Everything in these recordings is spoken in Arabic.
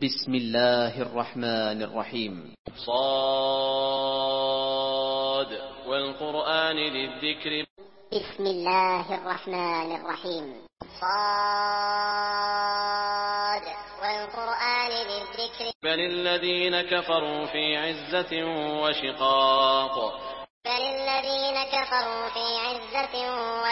بسم الله الرحمن الرحيم. صاد والقرآن للذكر. بسم الله الرحمن الرحيم. صاد والقرآن للذكر. بل الذين كفروا في عزة وشقاق. بل الذين كفروا في عزة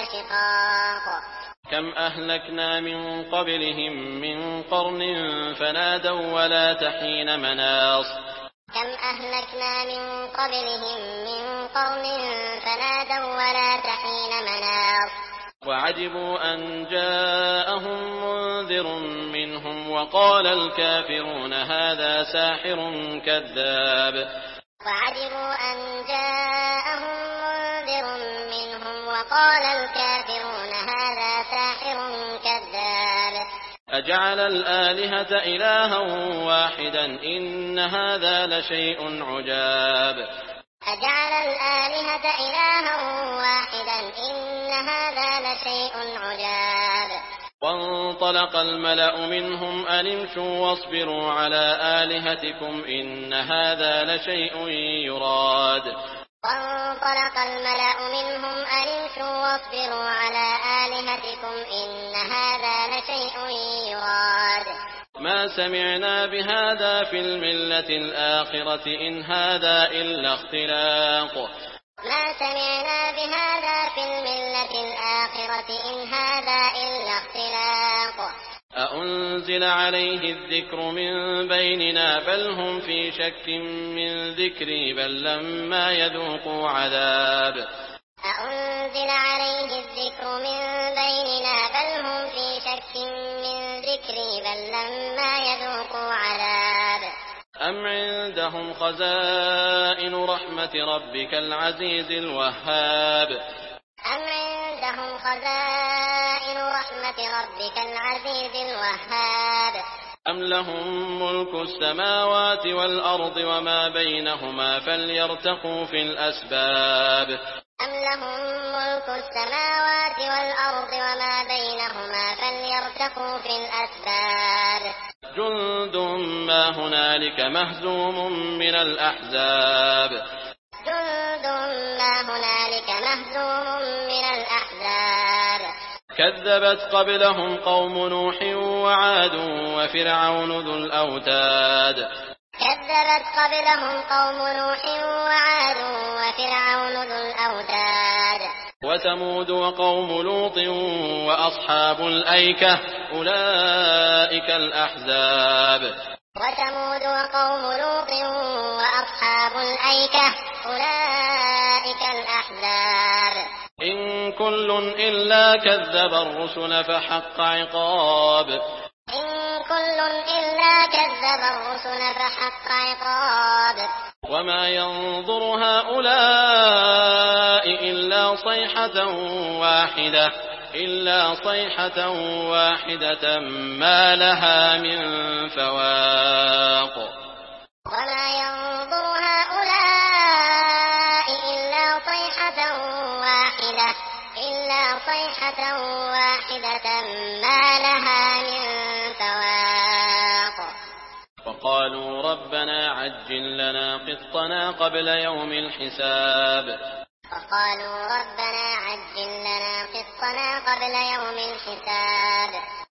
وشقاق. كم أهلكنا من قبلهم من قرن فنادوا ولا تحين مناص. كم أهلكنا من قبلهم من قرن فنادوا ولا تحين مناص. وعجبوا أن جاءهم منذر منهم وقال الكافرون هذا ساحر كذاب. وعجبوا أن جاءهم منذر منهم وقال الكافرون هذا ساحر كذاب. أجعل الآلهة إلها واحدا إن هذا لشيء عجاب. أجعل الآلهة إلها واحدا إن هذا لشيء عجاب. وانطلق الملأ منهم أن امشوا واصبروا على آلهتكم إن هذا لشيء يراد. وانطلق الملأ منهم أن امشوا واصبروا على آلهتكم إن هذا لشيء يراد. ما سمعنا بهذا في الملة الآخرة إن هذا إلا اختلاق. ما سمعنا بهذا في الملة الآخرة إن هذا إلا اختلاق. أأنزل عليه الذكر من بيننا بل هم في شك من ذكري بل لما يذوقوا عذاب. أأنزل عليه الذكر من بيننا بل هم في شك من ذكري بل لما يذوقوا عذاب. أم عندهم خزائن رحمة ربك العزيز الوهاب. أم عندهم خزائن رحمة ربك العزيز الوهاب. أم لهم ملك السماوات والأرض وما بينهما فليرتقوا في الأسباب. أم لهم ملك السماوات والأرض وما بينهما فليرتقوا في الأسباب. جند ما هنالك مهزوم من الأحزاب. جند ما هنالك مهزوم من الأحزاب. كذبت قبلهم قوم نوح وعاد وفرعون ذو الأوتاد. كذبت قبلهم قوم نوح وعاد وفرعون ذو الأوتاد. وثمود وقوم لوط وأصحاب الأيكة أولئك الأحزاب. وثمود وقوم لوط وأصحاب الأيكة أولئك الأحزاب. إن كل إلا كذب الرسل فحق عقاب. إن كل إلا كذب الرسل فحق عقاب. وما ينظر هؤلاء إلا صيحة واحدة ما لها من فواق. وما ينظر هؤلاء إلا صيحة واحدة ما لها من فواق. وقالوا ربنا عجل لنا قسطنا قبل يوم الحساب. وقالوا ربنا عجل لنا قسطنا قبل يوم الحساب.